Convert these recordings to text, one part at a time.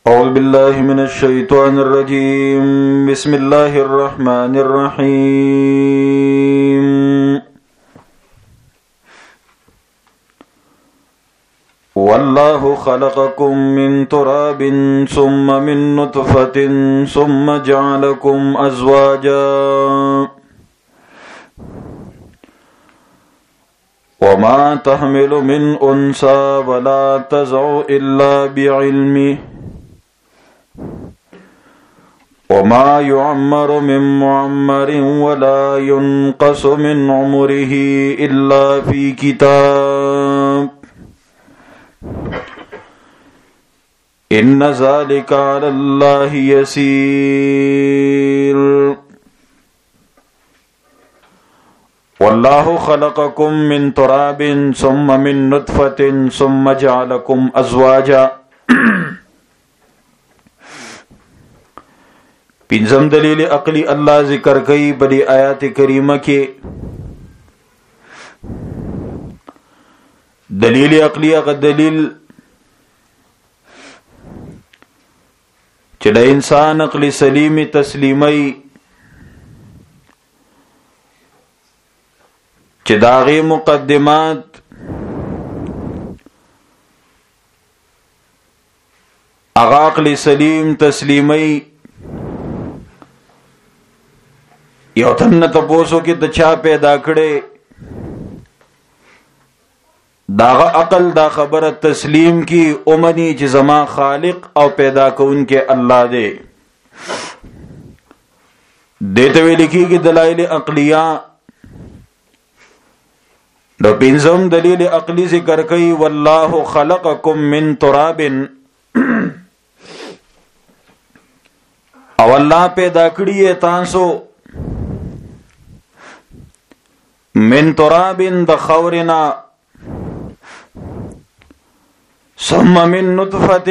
أعوذ بالله من الشيطان الرجيم بسم الله الرحمن الرحيم والله خلقكم من تراب ثم من نطفة ثم جعلكم أزواجا وما تحمل من أنثى ولا تضع إلا بعلمه وما يعمر من معمر ولا ينقص من عمره إلا في كتاب إن ذلك على الله يسير والله خلقكم من تراب ثم من نطفة ثم جعلكم أزواجا پنځم دلیل عقلی الله ذکر کوي په دې آیات کریمه کې. دلیل عقلی هغه دلیل چې د انسان عقلی سلیمی تسلیمي چې داغه مقدمات هغه عقلی سلیم تسلیمي یو تن تپوسو کې د چا پیدا کړي داغه عقل دا خبره تسلیم کی اومنی چې زما خالق او پیدا کون کې الله دی. دته ویل کېږي دلایل عقلیه. د پنځم دلیل عقلی ذکر کوي والله خلقکم من تراب او الله پیدا کړی تاسو من تراب د خورنا ثم من نطفه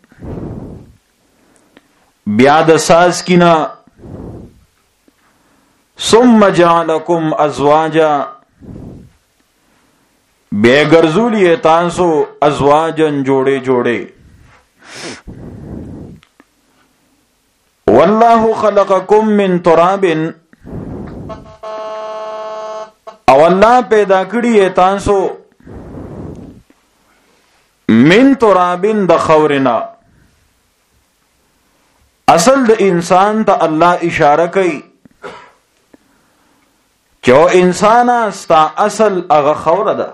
بیا د ساز کینا ثم جعلکم ازواجا بے گرزولی تاسو ازواجن جوڑے جوڑے. والله خلقکم من تراب او الله پیدا کړی تاسو من ترابن د خورنا. اصل د انسان ته الله اشاره کوي چې انسان استا اصل هغه خوره ده.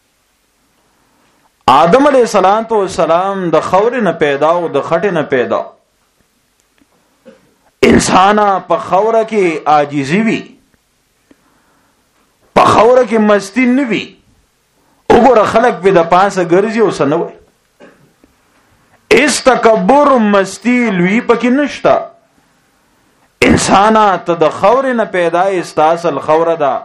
آدم علیہ السلام د خور نه پیدا او د خټه نه پیدا. انسان په خوره کې عاجزی وی، په خوره کې مستی نه وی. وګوره خلک په د پاسه ګرځي او سنوي. اس تکبر مستی لوی پکې نشتا. انسان ته د خور نه پیدا استاصل خوره ده.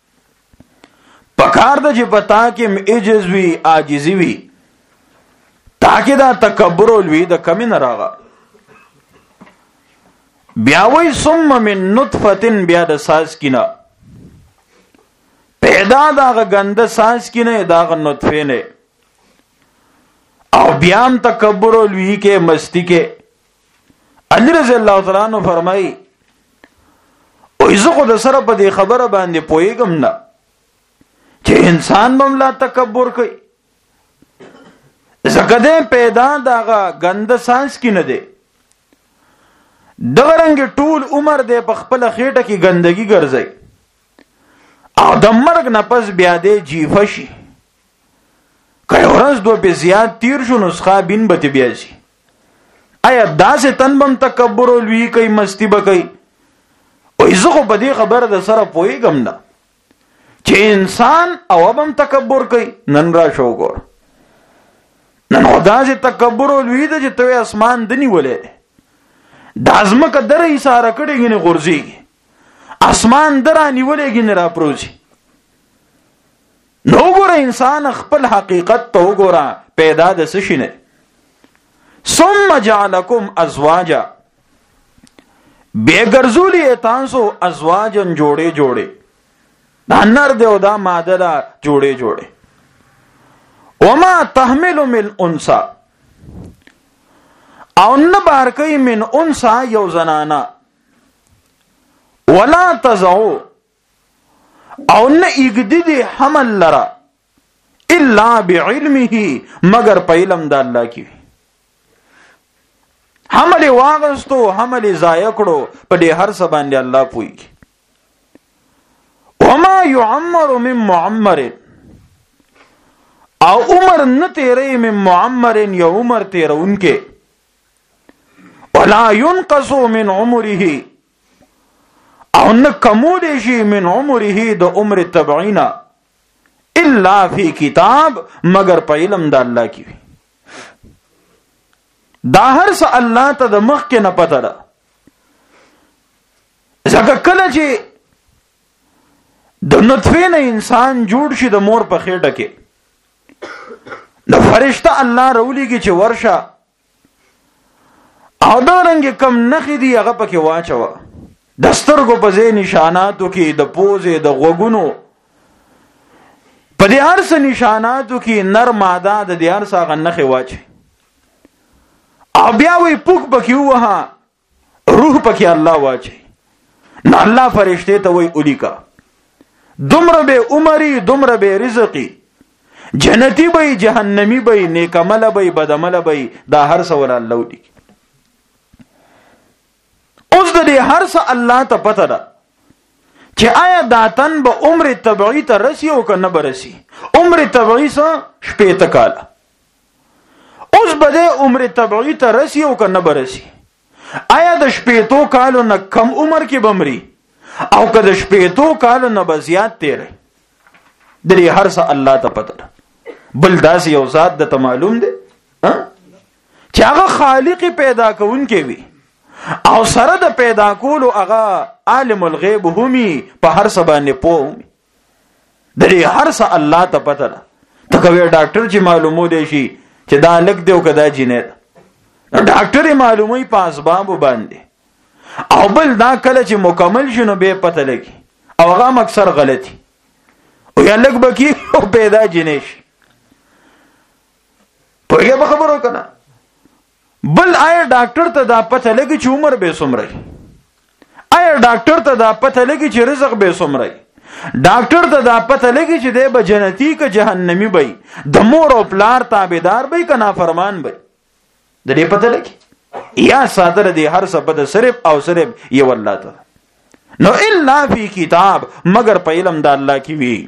پکار د چې پتا کې عجز وی عاجزی وی تاکه دا تکبر لوی د کمی نه راغا. بیا وی ثم من نطفه بیا د ساز کینا پیدا دا غند ساز کینه دا غ نطفه نه او بیا هم تکبر لوی کې مستی کې. علی رضی الله تعالی عنہ فرمای او زه خو د سره په دې خبره باندې پویګم نه چې انسان بملا تکبر کوي. زکده پیدا داغه غند سانس کی نه دی. دغه رنګ ټول عمر دې په خپل خېټه کې ګندګي ګرځي او د مرګ نه پس بیا دې جیفه شي. کله ورځ دوه په زیات تیر شو نسخه بین به بیا شي. آیا داسې تنبم تکبر لوی کوي مستی به کوي. او زه خو په دې خبره د سره پویګم نه چې انسان او هم تکبر کوي. نن را شو ګور نن خدا سے تکبر لوی د چې ته اسمان دني ولې د ازمکه درې اشاره کړي نه غورځي اسمان درانی ولېږي نه را پروزي. نو ګوره انسان خپل حقیقت ته وګوره پیدا د څه شي نه. ثم جعلکم ازواجا بے ګرځولي تاسو ازواجن جوړې جوړې دا نر دی او دا ماده دا جوړې جوړې. وما تحمل من انثى او نه بار کوي من انثى یو زنانا ولا تزعو او نه اگدی حمل لرا الا بعلمه مگر په علم د الله کې حمل واغستو حمل ضایع کړو په دې هر څه باندې الله پوي. وما يعمر من معمر او عمر نه تیرې من معمر یو عمر تیرونکې ولا ينقص من عمره او نه کمول شي من عمره د عمر تبعینا الا فی کتاب مگر په علم د الله کې. دا هر څه الله ته د مخ کې نه پته ده. ځکه کله چې د نطفه نه انسان جوړ شي د مور په خېټه کې د فرشته الله راولېږي چې ورشه او دا رنګ کم نخې دي هغه پکې واچوه د سترګو په ځای نشاناتو کې د پوزې د غوږونو په دې هر څه نشاناتو کې نر ماده د دې هر څه هغه نخې واچي او بیا وی پوک پکې وها روح پکې الله واچي نو الله فرشته ته وی اولیکا دومره به عمرې دومره به رزقي جنتی به جهنمی به نیک عمل به بد عمل به دا هر څه ول الله ودی. اوس د دې هر څه الله ته پته ده چې آیا داتن به عمر طبيعي ته رسی او کنه برسی. عمر طبيعي څه شپېته کاله اوس به د عمر طبيعي ته رسی او کنه برسی. آیا د شپېتو کالو نه کم عمر کې بمري او که د شپېتو کالو نه به زیات تیری د دې هر څه الله ته پته ده. بل داسې یو ذات د ته معلوم دی چې هغه خالق پیدا کوونکی وي او سره د پیدا کولو هغه عالم الغیب همي په هر څه باندې پوه همي د دې هر څه الله ته پته ده. ته کوي ډاکټر چې معلومو دی شي چې دا لک دی او کدا جنید ډاکټر معلومي په اسباب باندې او بل دا کله چې مکمل شنو به پته لګي او هغه اکثر غلطي او یا لک بکی او پیدا جنیش په یوه به خبرو کنه. بل آیا ډاکټر ته دا پته لګي چې عمر به څومره آیا ډاکټر ته دا پته لګي چې رزق به څومره ډاکټر ته دا پته لګي چې د بجنتی ک جهنمی وي د مور او پلار تابعدار وي کنا فرمان وي د دې پته لګي یا صادره دي هر څه بد صرف او صرف یو الله ته نو الا فی کتاب مگر په علم د الله کې وي.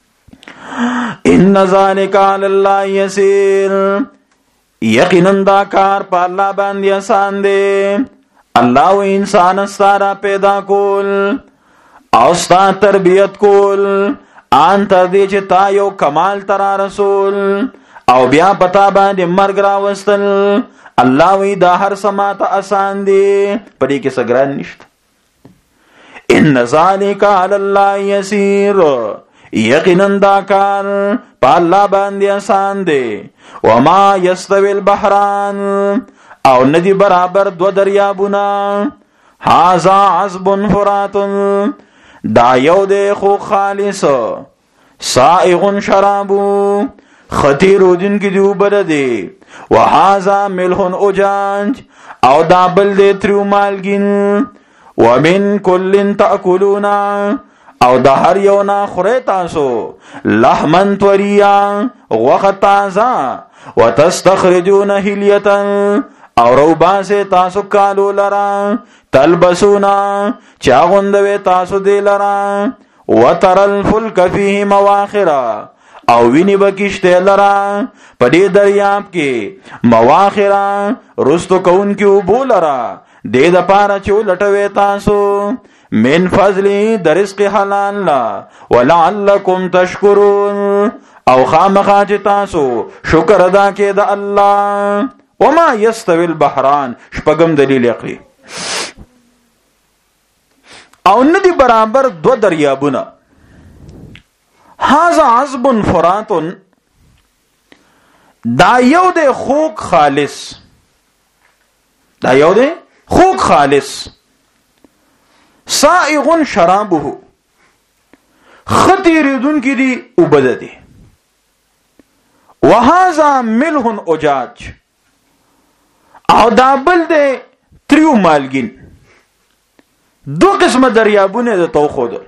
ان ذالک علی الله یسیر یقینا دا کار په الله باندې آسان دی. الله و انسان ستاره پیدا کول او ستاره تربیت کول ان تر دې چې تا یو کمال تر رسول او بیا پتا باندې مرګ راوستل. الله وی دا هر سماته آسان دی پدې کې سګران نشته. ان ذالک علی الله یسیر یقینا دا کار په الله باندې آسان دی. وما یستوی البحران او ندی برابر دو دریابونه هذا عذب فرات دا یو دی خو خالص سائغ شرابو خطیر دن کی دیو بردی وهذا ملح اجاج او دا بل دی تریو مالگین ومن کل تأکلون او دا هر یو نا خوری تاسو لحمن طوریا وقت تازا وتستخرجون حلیتا او روبا سے تاسو کالو لرا تلبسونا چاغندوی تاسو دی لرا وتر الفلک فیه مواخرا او ویني بکشته لرا پدې دریاب کې مواخرا رستو کون کې وبو لرا دې د پاره چې لټوي تاسو من فضلی د رزق حلال لا ولعلکم تشکرون او خامخا چې تاسو شکر ادا کې د الله. وما یستوی البحران شپږم دلیل عقلی او ندی برابر دو دریابونه هذا عذب فرات دا یو دی خوک خالص دا یو دی خوک خالص سائغ شرابه خطیردون کی دی اوبد دی وهذا ملح اجاج او دا بل دی تریو مالګین. دو قسمه دریابونه د تو خودل.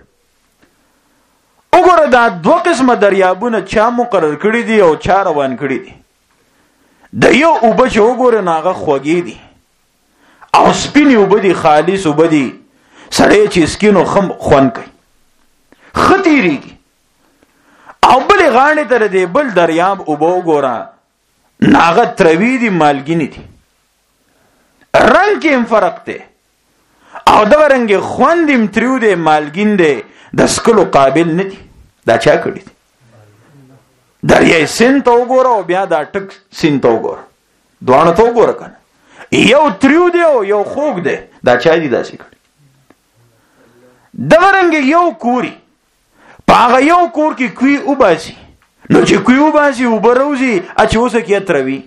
وګوره دا دو قسمه دریابونه چا مقرر کړی دي او چا روان کړی دي. د یو اوبه چې وګوره ناغه خوږی دي او سپینې اوبه دي، خالص اوبه دي، سړی چې سکینو خم خوند کوي خطیریږي. او بل غاڼې ته دی بل دریاب اوبه وګوره ناغه تروی دي، مالګینې دي، رنگ کې هم فرق دی او دا رنګ خوند هم تریو دی، مالګین دی، د سکلو قابل نه دي. دا چا کړی دي؟ دریای سیند ته وګوره او بیا دا ټک سیند ته وګوره، دواړه ته وګوره کنه، یو تریو دی او یو خوږ دی. دا چا دي داسې کړی؟ دا رنګ یو کوري په هغه یو کور کې کوي وباسي، نو چې کوي وباسي اوبه روزي چې اوسه کې تروي.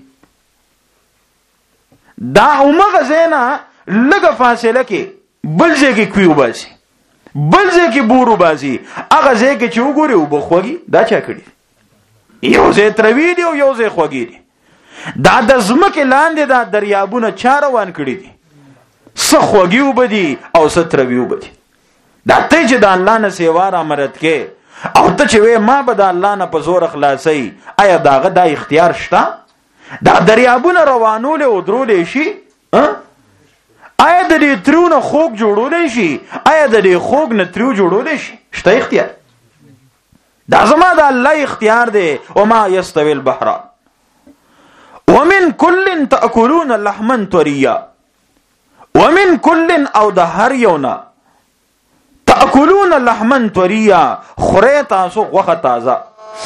دا اومغه ځای لږه فاصله کې بل ځای کې کوي وباسي، بل ځای کې بور وباسي، هغه ځای کې چې وګوري اوبه خوږي. دا چا کړي؟ یو ځای تروي دی او یو ځای خوږي دی. دا د ځمکې لاندې دا دریابونه چا روان کړي دي؟ څه خوږي اوبه دي او څه تروي اوبه دي. دا ته چې د الله نه سیوا را مرد کې او ته چې وې ما به د الله نه په زور خلاصي، آیا داغه دا اختیار شته؟ دا دریابونه روانول او درول شي؟ آیا د دې تریونه خوږ جوړول شي؟ آیا د دې خوږ نه تریو جوړول شي؟ شته اختیار؟ دا زما د الله اختیار دی. وما يستوي البحران ومن كل تأكلون لحما طريا ومن كل او د هر یونا تأكلون لحما طريا خوره تاسو غوخه تازه.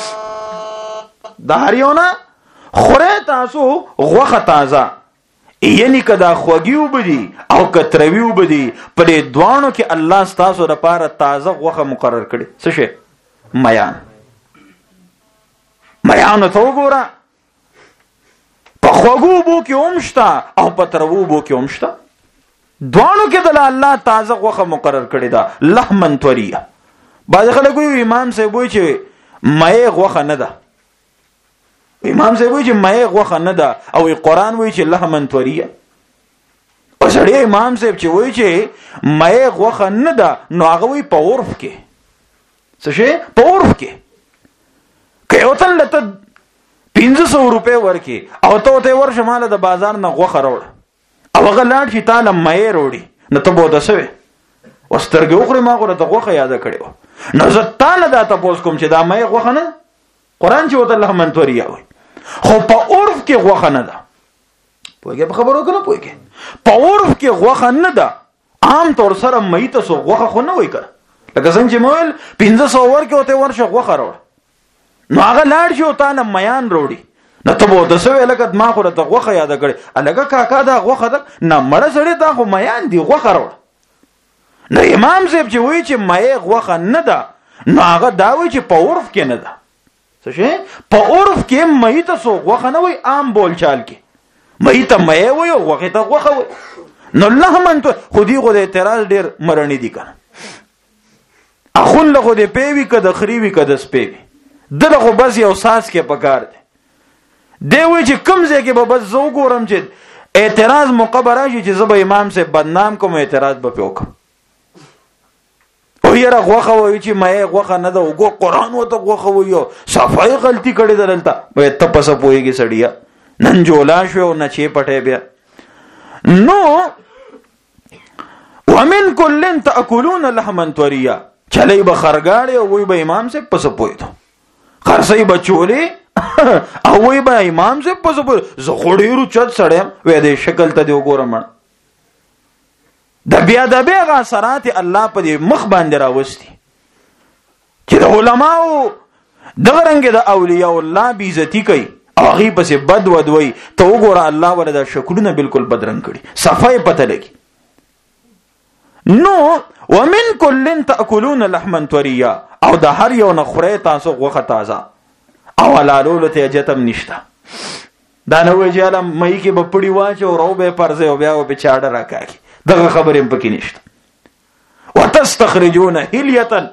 د هر یونا خوره تاسو غوخه تازه، یعنی کدا خوږی وبدي او کتروي وبدي، په دې دوانو کې الله ستاسو لپاره تازه غوخه مقرر کړي. څه شي؟ میان. میان ته وګوره، په خوږو بو کې اومشتا او په تروو بو کې اومشتا، دوانو کې د الله تازه غوخه مقرر کړي دا لحمن طریا. بعض خلک وایي امام صاحب وایي چې مې غوخه نه ده، امام صاحب وایي چې مې غوخه نه ده، او قرآن وایي چې لحمن طریا. او سړی امام صاحب چې وایي چې مې غوخه نه ده، نو هغه وایي په عرف کې څه شي؟ په عرف کې که یو تن لته 500 روپے ورکي او ته ورشه مال د بازار نه غوخه راوړ او هغه لاړ شي تعالی مې وروړي، نو ته به دسوي وسترګې وخوري. ما غوړه د غوخه یاد کړو، نو زه تعالی دا تاسو کوم چې دا مې غوخه نه، قرآن چې وته الله من توریا وي، خو په عرف کې غوخه نه ده. پوهیږي په خبرو کنه؟ پوهیږي په عرف کې غوخه نه ده. عام طور سره مې تاسو غوخه خو نه وای کړ، لکه څنګه چې مول 500 ورکه وته ورشه غوخه راوړ، نو هغه لاړ شي او تعالی میان وروړي، نو ته به دسوي لکه ما خو ته غوخه یاد کړي، الګه کاکا دا غوخه ده نه مړه سړی دا خو میان دی غوخه راوړ. نو امام صاحب چې وایي چې مې غوخه نه ده، نو هغه دا وایي چې په عرف کې نه ده. څه شي؟ په عرف کې مې تاسو غوخه نه وای، عام بول چال کې مې ته مې وای او غوخه ته غوخه وای. نو الله من ته خودي خو د اعتراض ډیر مرنی دي کنه، اخون له خو دې پیوي کده خريوي کده سپيوي، دغه خو بس یو ساس کې پکار دي. دی وای چې کوم ځای کې به بس زو ګورم چې اعتراض مقبره شي چې زه امام سے بدنام کوم، اعتراض به وکم. او یره غوخه وای چې مې غوخه نه ده، وګو قرآن وته غوخه وایو، صفای غلطی کړي دلته وای ته پس پويږي سړیا، نن جولا شو نه چی پټه بیا. نو ومن كل تأكلون لحما طريا، چلے به خرګاړي او وای به امام سے پس پوي ته خرسي بچولي او وای به امام سے پس پوي زه خوريرو چت سړم وې دې شکل ته دی وګورم. د بیا د بیغه اثرات الله په دې مخ باندې راوستي چې د علماو دغه رنګ د اولیاء الله بی عزتی کوي، هغه پسې بد ودوي، ته وګوره الله ورته شکلونه بالکل بدرنګ کړي، صفای پته لګي. نو ومن كل تأكلون لحما طريا، او د هر یو نه خوره تاسو غوخه تازه او لالولو ته جتم نشته. دا نه وی چې علم مې کې په پړی واچو رو به پرځه او بیا په چاړه راکاږي، دغه خبرې په کې نشته. وتستخرجون هليه،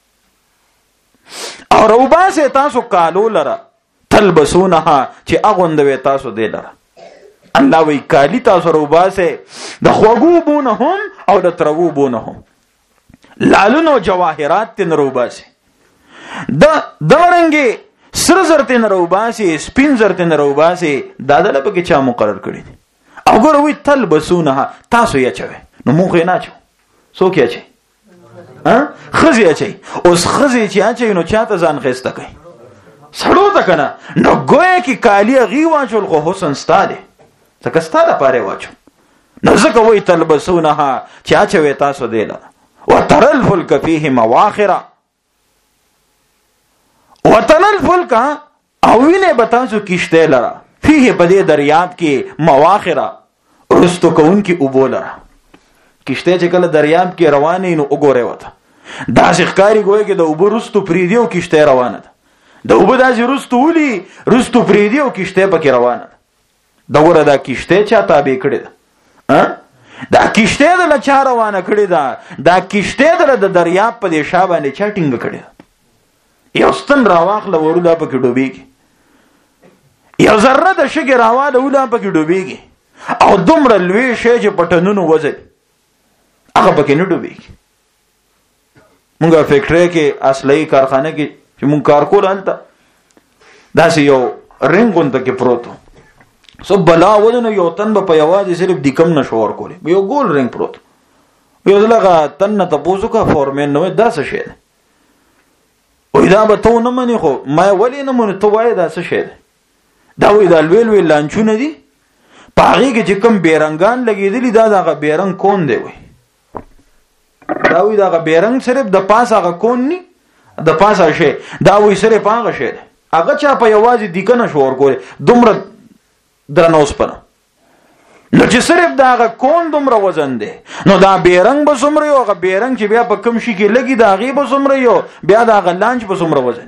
او روباسه تاسو کالو لره، تلبسونها چې اغوندوي تاسو دې لره. الله وی کالی تاسو روباسه د خوګو بونه هم او د ترغو بونه هم لالونو جواهرات تن روباسه د دورنګي سر زرته نه روباسه سپین زرته نه روباسه دادله په کې چا مقرر کړی او ګور وی تلبسونه تاسو یې چوي نو مونږ نه چو څوک یې چي خزی اچي اوس خزی چې اچي نو چاته ځان خسته کوي سړو ته کنه نو ګویا کې کالی غي واچول خو حسن ستاده څنګه ستاده پاره واچو نو ځکه وای تلبسونها چې اچوي تاسو دیلا وترل فلک فيه مواخر وترل فلک او وینه بتاسو کیشته لرا فيه په دې دریاب کې مواخر رستو کون کې وبولره کشته چې کله دریاب کې روانې نو وګوره وته دا ښکاری ګوي کې د اوبو رستو پریدیو کشته روانه ده د اوبو داسې رستو ولي رستو پریدیو کشته پکې روانه ده دا ګوره دا کشته چا تابع کړی ده دا کشته د لچا روانه کړی ده دا کشته د دریاب په دې شابه نه چټینګ کړی یو ستن راواخله ورله پکې ډوبېږي یو ذره د شګې راواله ولا پکې ډوبېږي او دومره لوی شی چې پټنونو وځي هغه پکې نه ډوبېږي مونږه فیکټری کې اصلي کارخانه کې چې مونږ کار کول هلته داسې یو رنګون ته کې پروت سو بلا ودنه یو تن په یوازې صرف د کم نشور کولې یو ګول رنګ پروت یو دلغه تن ته پوسو کا فورمن نو داسه شی وې دا به ته نه منې خو ما ولې نه مونږ ته وای داسه شی دا وې دا لوی لانچونه دي پاغي کې چې کوم بیرنګان لګېدلی دا دغه بیرنګ کون دی وې دا وی دا بیرنګ صرف د پاسه غ کون ني د پاسه شي دا وی صرف هغه شي هغه چا په یوازې د کنه شور کوي دومره درنوس پر نو چې صرف دا هغه کون دومره وزن دی نو دا بیرنګ به څومره یو هغه بیرنګ چې بیا په کم شي کې لګي دا غي به څومره یو بیا دا هغه لانچ به څومره وزن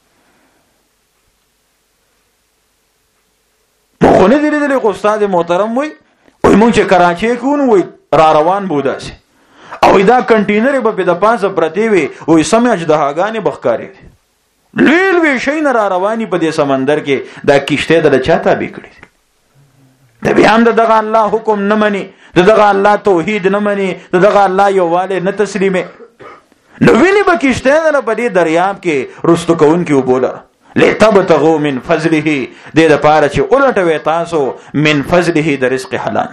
مخ نه دی لري خو استاد محترم وي مونږ چې کراچي کوو وي را روان بوداسي او دا کنټینر به د پاسه پرتی وي او سمج د هاګانی بخکاری لیل وی شي نه را رواني په دې سمندر کې دا کشته د چاته به کړی د بیا هم دغه الله حکم نه مني دغه الله توحید نه مني دغه الله یواله نه تسلیمه نو ویني به کشته نه په دې دریاب کې رستو کون کې وبوله لتبتغوا من فضله دې د پاره چې اولټوي تاسو من فضله د رزق حلال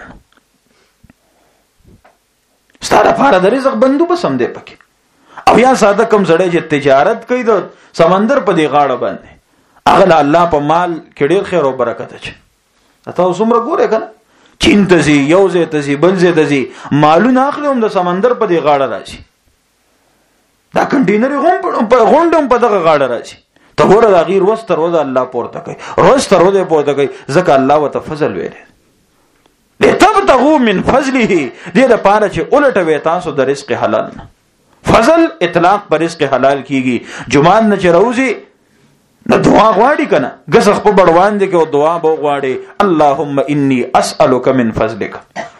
ستاره پاره د رزق بندوبست هم دی پکې او یا ساده کم زړه چې تجارت کوي د سمندر په دی غاړه باندې هغه الله په مال کې ډیر خیر او برکت اچي تاسو څومره ګوره کنه چین ته زی یو زی ته زی بل زی ته زی مالونه اخلي هم د سمندر په دی غاړه راځي دا کنټینر غونډم په دغه غاړه راځي ته ګوره دا غیر وستر وځه الله پورته کوي وستر وځه پورته کوي ځکه الله وت فضل ویری لتبتغوا من فضله دې د پاره چې الټوي تاسو د رزق حلال نه فضل اطلاق پر رزق حلال کیږي جمان نه چروزي نو دعا غواړي کنه غسخ په بړوان دي کې او دعا به غواړي اللهم انی اسالک من فضلک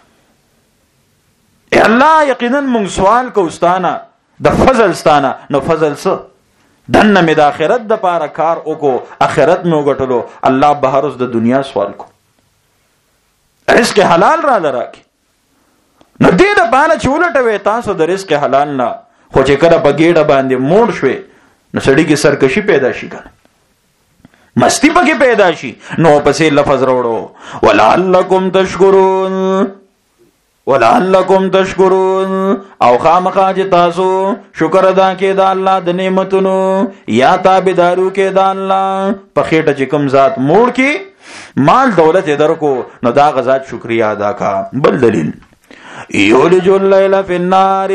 اے الله یقینا مونږ سوال کوستانه د فضل ستانه نو فضل څه دنه مې د آخرت د پاره کار وکړو آخرت مې وګټلو الله بهر اوس د دنیا سوال کو رزق حلال را لراکي نو دې د پاره چې ولټوي تاسو د رزق حلال نه خو چې کله په ګېډه باندې موړ شوي نو سړی کې سرکشي پیدا شي کنه مستی پکې پیدا شي نو پسې لفظ وروړو ولعلکم تشکرون ولعلکم تشکرون او خامخا چې تاسو شکر ادا کړئ د الله د نعمتونو یا تابعدارو کې د الله په خېټه چې کوم ذات موړ کې مال دولت درکو نو دا غزاد شکریا ادا کا بل دلیل یولج الليل فی النار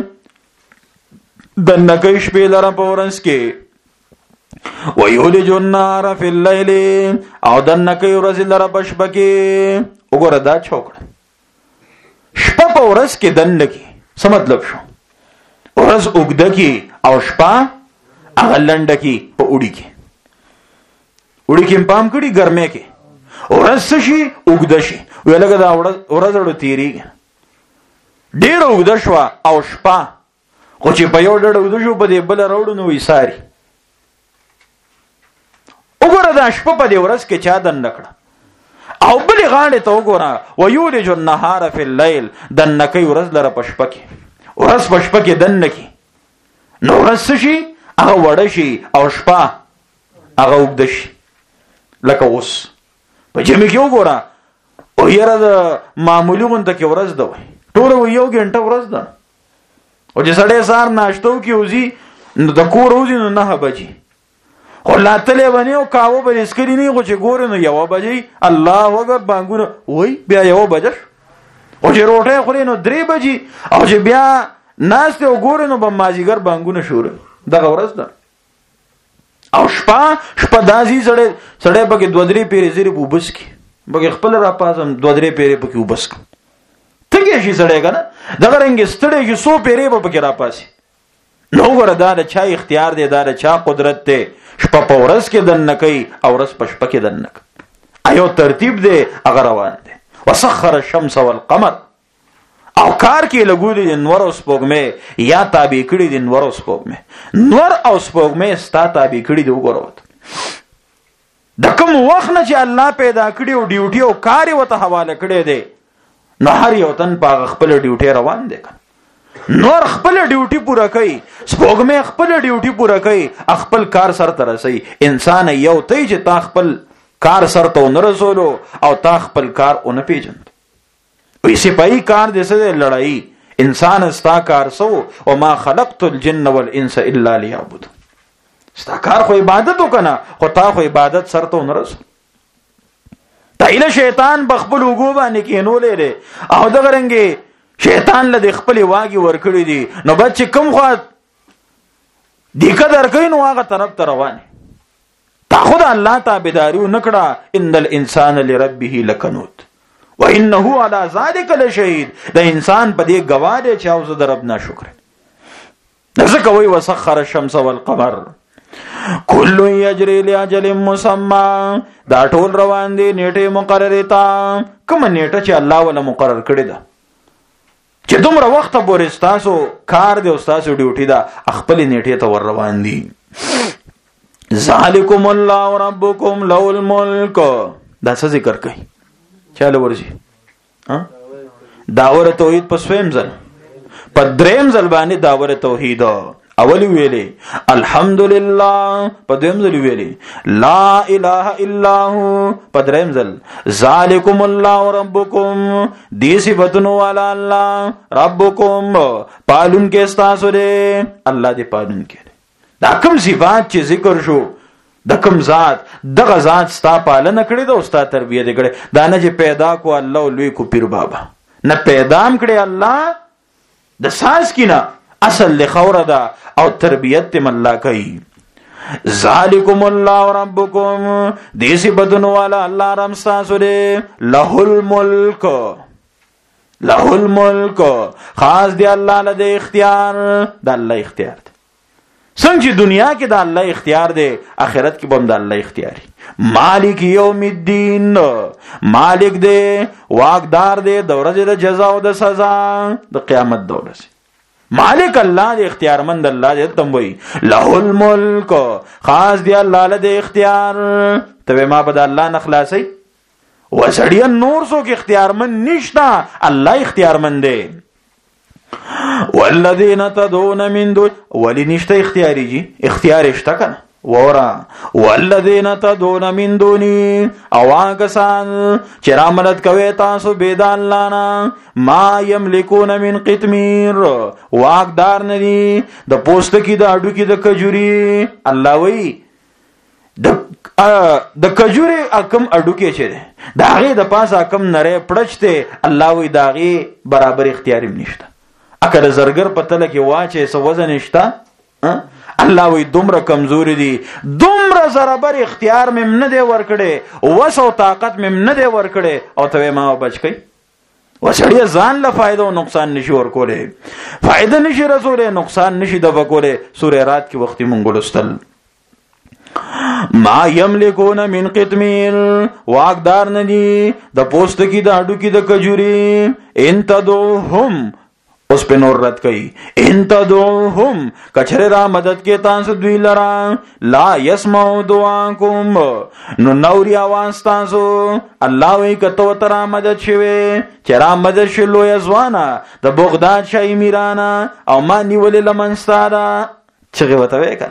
د نکش په لاره پورنس کې ویولج النار فی الليل او د نکي ورځ لاره بشبکه وګوره دا چوکړه شپه په ورځ کې دن لګي څه مطلب شو ورځ اوږده کې او شپه هغه لنډه کې په وړي کې پام کړي ګرمه کې ورځ شي اوږده شي ویلګه دا ورځ ورو تیریږي ډیر اوږده شو او شپه خو چې په یو ډډ اوږده شو په دې بل راوړو نو وې ساري وګوره دا شپه په دې ورځ کې چا دن نکړه او بل غاړه ته وګوره ويولج النهار في الليل دنکی ورځ لره پشپه کې ورځ پشپه کې دنکی نو ورځ شي هغه وړه شي او شپه هغه وګد شي لکه اوس په جمع کې وګوره او یاره د معمولی غونډه کې ورځ ده وای ټول یو غنټه ورځ ده او چې سړی سار ناشتو کې وزي نو د کور وزي نو 9 بجې خو لاتلې باندې او کاوه بل اسکري نه خو چې ګور نو 1 بجې الله اکبر بانګونه وای بیا 1 بجې او چې روټه خوري نو 3 بجې او چې بیا ناشته او ګور نو به مازیګر بانګونه شور دغه ورځ ده او شپه دازي سړی پکې 2-3 پیری زری وبس کی بګ خپل را پازم 2-3 پیری پکې وبس کی تګی شي سړی کنه دغه رنګ ستړی چې 100 پیری به پکې را پاسي نو وردا د چا اختیار دی دا د چا قدرت دی شپه په ورځ کې دن نکي او ورځ په شپه کې دن نک ایو ترتیب دی هغه روان دی وسخر الشمس والقمر او کار کې لګولې د نور او سپوږمۍ یا تابع کړي د نور او سپوږمۍ نور او سپوږمۍ ستا تابع کړي دی وګوروت د کوم وخت نه چې الله پیدا کړي او ډیوټي او کار وته حواله کړي دی نو هر یو تن په خپل ډیوټي روان دی نور خپل ډیوټي پوره کوي سپوږمۍ خپل ډیوټي پوره کوي خپل کار سره تر رسي انسان یو ته چې تا خپل کار سره ته نه رسولو او تا خپل کار اون پیژند وی سپاهی کار دې سره لړای انسان استا کار سو او ما خلقت الجن والانس الا ليعبدون استا کار خو عبادت وکنه خو تا خو عبادت سره ته نه رسو تایله شیطان بخبل وګو باندې کینولې لري او دغه رنګي شیطان له خپل واګي ورکړي دي نو بچ کم خو دې قدر کوي نو هغه طرف ته روان تا خود الله تابعداري نکړه ان الانسان لربه لکنود وانه على ذلك لشهيد د انسان په دې گواه دی چې اوس د رب ناشکر ځکه وی وسخر الشمس والقمر كل يجري لاجل مسمى دا ټول روان دي نیټه مقرره تا کوم نیټه چې الله ولا مقرر کړی ده چې دومره وخت پورې تاسو کار دی او تاسو ډیوټي ده خپل نیټه ته ور روان دي ذالکم الله ربکم له الملک دا څه ذکر کوي چاله ورشي داور توحید په سویم ځل په دریم ځل باندې داور توحید اولی ویلي الحمدلله په دویم ځل ویلي لا اله الا هو په دریم ځل ذالکم الله ربکم دې صفاتونو والا الله ربکم پالون کې تاسو دې الله دې پالون کې دا کوم صفات چې ذکر شو د کوم ذات دغه ذات ستا پالنه کړې ده او ستا تربیه دې کړې دا نه چې پیدا کو الله لوی کو پیر بابا نه پیدام کړې الله د ساس کینا اصل لخوره ده او تربیت تم الله کوي ذالکم الله ربکم دیسی بدن والا الله رم تاسو دې له الملک له الملک خاص دی الله له اختیار د الله اختیار دی څنګه چې دنیا کې د الله اختیار دی آخرت کې به هم د الله اختیاري مالک یوم الدین مالک دی واقدار دی د ورځې د جزا او د سزا د قیامت د ورځې مالک الله دی اختیارمند الله دی تم وی له الملک خاص دی الله له اختیار ته ما به د الله نه خلاصي وسړی نور سو کې اختیارمند نشتا الله اختیارمند دی والذین تدعون من دون ولی نشته اختیاری جی اختیار اشته کنه ورا والذین تدعون من دونی او آگسان چرا مدد کوي تاسو بيد الله نه ما یملکون من قطمیر واقدار ندی د پوست کی د اډو کی د کجوري الله وی د کجوري اکم اډو کې چره داغه د پاسه کم نره پړچته الله وی داغه برابر اختیار نشته اکه د زرګر په تله کې واچې سو وزن نشته الله وی دومره کمزوري دي دومره برابر اختیار مم نه دی ورکړي وسو طاقت مم نه دی ورکړي او ته ما بچ کی وسړی ځان له فائدہ او نقصان نشي ورکوله فائدہ نشي رسوله نقصان نشي د وکوله سورې رات کې وختي مونږ لستل ما یملکون من قطمیر واقدار ندی د پوست کی د اډو کی د کجوري ان تدوهم اوس په نور رد کوي ان تدعوهم کچره را مدد کې تاسو دوی لرا لا يسمعوا دعاءكم نو نوري आवाज تاسو الله وی کته تر مدد شوي چې را مدد شلو یزوانا د بغداد شای میرانا او ما نیولې لمنستادا چغه وته وکړه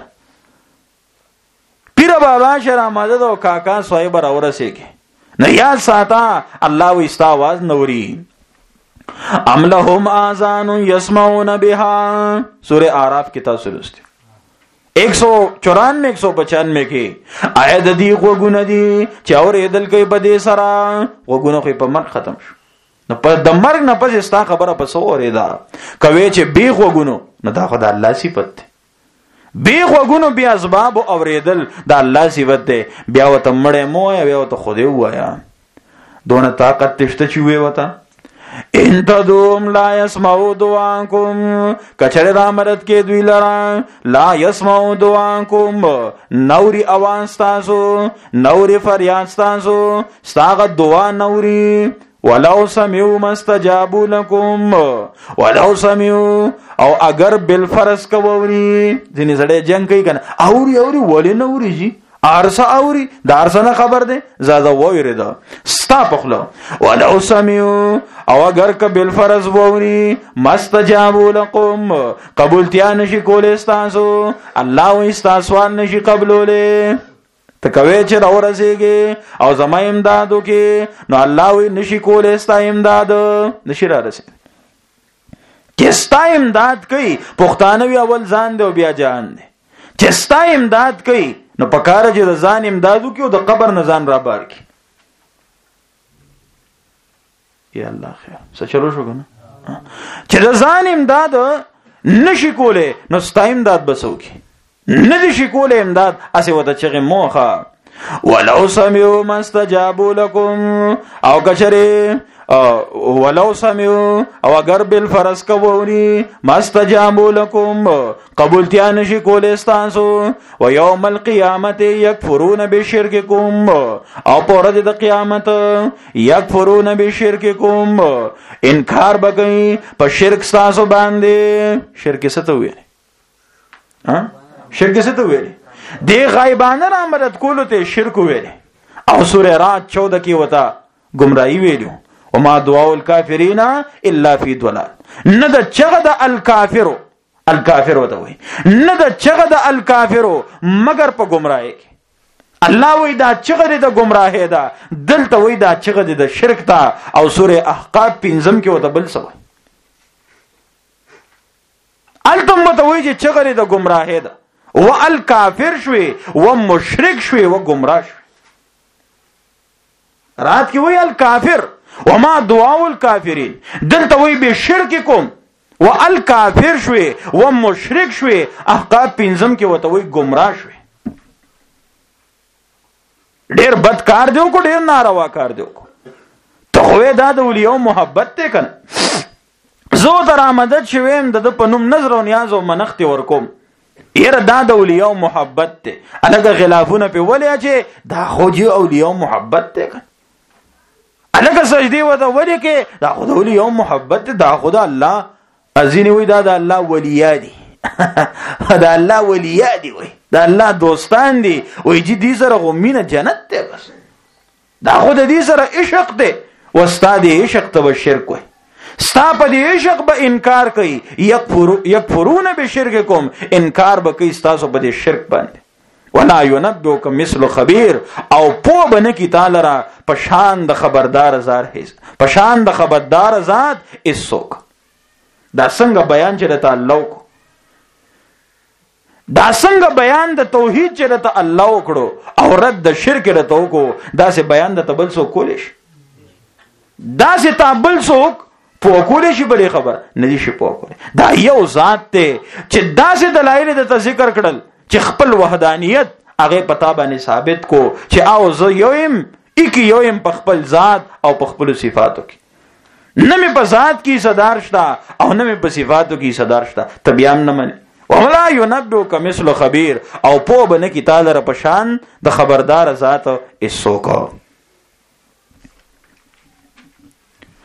پیر بابا شرا مدد او کاکا صاحب را ورسېږي نه یا ساته الله وی استا आवाज نوري ام لهم آذان یسمعون بها سورہ اعراف کی تاسو لسته 194 195 کې آیا د دې غوګونه دي چې اورېدل کوي په دې سره غوګونه خو په مر ختم شو نو په د مرګ نه پس استا خبره پس اورېدا کوي چې بي غوګونو نه دا خدای الله صفت بي غوګونو بیا اسباب اورېدل د الله صفت دی بیا وته مړې مو یا وته خوده وایا دونه طاقت تشته چې وي وته ان تدوم لا يسمعوا دعاءكم کچره را مدد کې دوی لرا لا يسمعوا دعاءكم نوري आवाज تاسو نوري فریاد تاسو ستاغه دعا نوري ولو سمعوا ما استجابوا لكم ولو سمعوا او اگر بالفرض کووري ځینې سړی جنگ کوي کنه اوري ولې نوري جی ارسا اوري د ارسنه خبر ده زاده وویره ده ستا پخلو ولو سمعوا او اگر ک بالفرض ووري مستجابوا لكم قبولتیا نشي کولای استاسو الله و استاسوان نشي قبولوله تکوي چې راورسېږي او زما امدادو کې نو الله و نشي کولای استا امداد نشي را رسېږي چې ستا امداد کوي پښتانه وی اول ځان دی او بیا جان دی چې ستا امداد کوي نو پکاره چې د ځان امدادو کې او د قبر نه ځان را بار کی یا الله خیر څه چلو شو کنه چې د ځان امداد نشي کوله نو ستا امداد بسو کی نه دي شي کوله امداد اسه وته چغه موخه ولو سمعوا ما استجابوا لكم او کچره ولو سمعوا او اگر بالفرض کووري ما استجابوا لكم قبولتیا نشي کولای استاسو و يوم القيامه يكفرون بشرككم او پر د قیامت يكفرون بشرككم انکار بګي په شرک استاسو باندې شرک څه ته ویل شرک څه ته ویل دی غایبانه را مدد کولو ته شرک ویل او سوره رات 14 کې وتا گمراهي ویلو وما دعاء الكافرين الا في ضلال نه د چغه د الکافر وته وي نه د چغه د الکافر مگر په گمراهي کې الله وی دا چغه د گمراهي دا دلته وی دا چغه د شرک تا او سوره احقاف 5 کې وته بل سوي التم وته وی چې چغه د گمراهي دا و الکافر شوي و مشرک شوي و گمراه شوي رات کې وی الکافر وما دعاء الكافرين دلته وی به شرککم والکافر شوي و مشرک شوي احقاف 5 کې وته وی گمراه شوي ډیر بد کار دیو کو ډیر ناروا کار دیو کو ته خو دا د اولیاء محبت ته کنه زه در مدد شویم د پنوم نظر او نیاز او منخت ورکوم یره دا د اولیاء محبت ته الګ غلافونه په ولیا چې دا خو دی اولیاء محبت ته کنه الګ سجدي وته ولي کې دا خو د اولیاء محبت دا خدا الله ازینی وی دا د الله ولیاء دي دا الله ولیاء دي وی دا الله دوستان دي وی چې دې سره غمینه جنت ته بس دا خو د دې سره عشق ته واستاد عشق ته شرک وی ستا په دې عشق به انکار کوي یکفرون بشرککم انکار به کوي تاسو په دې شرک باندې ولا ينبئك مثل خبير او پو بنه کی تعالی را پشان د خبردار زار هیڅ پشان د خبردار ذات اسوک دا څنګه بیان چې ته الله کو دا څنګه بیان د توحید چې ته الله وکړو او رد د شرک ته وکړو دا سه بیان د تبل سو کولیش دا سه تابل سوک په کولیش بلې خبر نه دي شي په کول دا یو ذات ته چې دا سه دلایل د ذکر کړل چې خپل وحدانیت هغه پتا باندې ثابت کو چې او زه یویم په خپل ذات او په خپل صفاتو کې نه مې په ذات کې صدر شتا او نه مې په صفاتو کې صدر شتا تبيام نه منه ولا ينبئك مثل خبير او په بنه کې تعالی را پشان د خبردار ذات اسوکو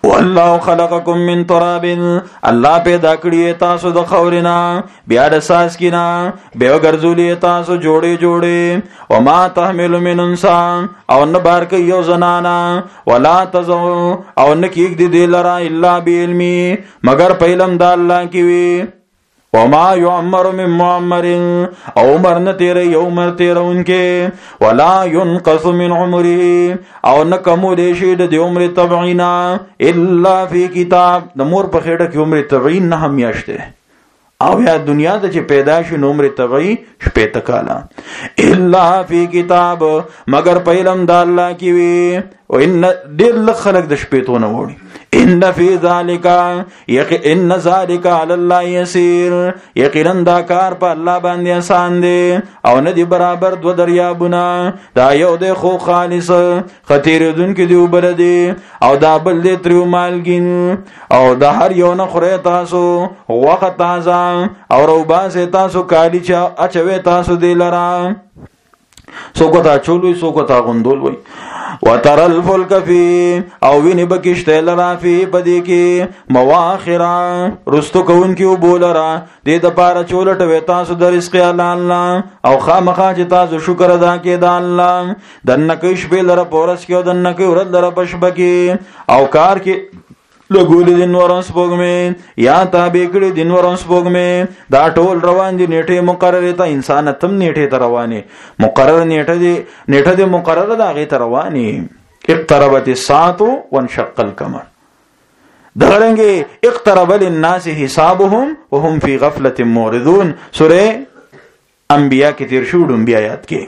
والله خلقکم من تراب الله پیدا کړی تاسو د خاورنا بیا د ساس کینا بیا ګرځولې تاسو جوړې جوړې وما تحمل من انسان او نه بار کوي یو زنانا ولا تزو او نه کیږي د لرا الا بعلمي مگر په علم د الله کې وي وما يعمر من معمر عمر نہ تیرے عمر تیرے ان کے ولا ينقص من عمره او نہ کم دیشی د عمر طبعینا الا فی کتاب د مور په خېټه کې عمر طبعین نه هم یاشته او یا دنیا ته چې پیدا شي عمر طبعی شپه تکالا الا فی کتاب مگر په علم د الله کې وی او ان دل خلق د شپې تو نه وړي ان فی ذالک ان ذالک علی الله یسیر یقینا دا کار په الله باندې آسان دی او نه دی برابر دو دریابونه دا یو دی خو خالص خطیر دن کې دی وبر دی او دا بل دی تریو مالګین او دا هر یو نه خوره تاسو وخت تازه او روباسه تاسو کالی چا اچوي تاسو دی لرا سو کو تا چولوي سو کو تا غندول وي وتر الفلك فی او ویني بکشته لرا فی پدې کې مواخرا رستو کون کې وبولرا دې د پاره چولټ وې تاسو د رزق الله او خامخا چې تاسو شکر ادا کې د الله دنه کې شپې لره پورس کې او دنه کې ورځ لره پښبکی او کار کې لګول دین ورنس پوګمه یا تابع کړي دین ورنس پوګمه دا ټول روان دي نیټه مقرره ته انسان تم نیټه ته روانه مقرره نیټه دي مقرره دا غي ته روانه اقتربت الساعه وانشق القمر دغرنګي اقترب للناس حسابهم وهم في غفله معرضون سوره انبیاء کې تیر شو ډمبیا آیات کې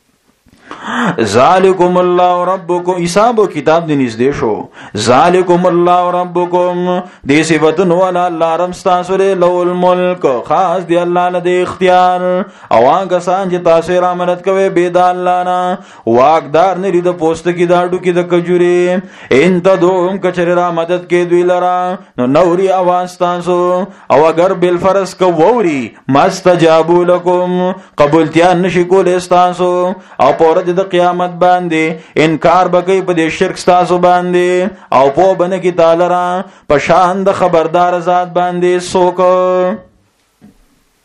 ذالکم الله ربکم حساب و کتاب دی نږدې شو ذالکم الله ربکم دې صفاتن ولا الله رب تاسو له لو الملک خاص دی الله له اختیار او هغه سان چې تاسو را مدد کوي به د الله نه واقدار نه لري د پوسټ کې دا ډو کې د کجوري ان تدوم کچره را مدد کې دوی لرا نو نوري اواز تاسو او اگر بل فرض کو ووري مستجابو لكم قبولتیا نشي کول تاسو او پر د قیامت باندې انکار بکې په دې شرک تاسو باندې او په بنه کې تعالی را په شان د خبردار ذات باندې سوک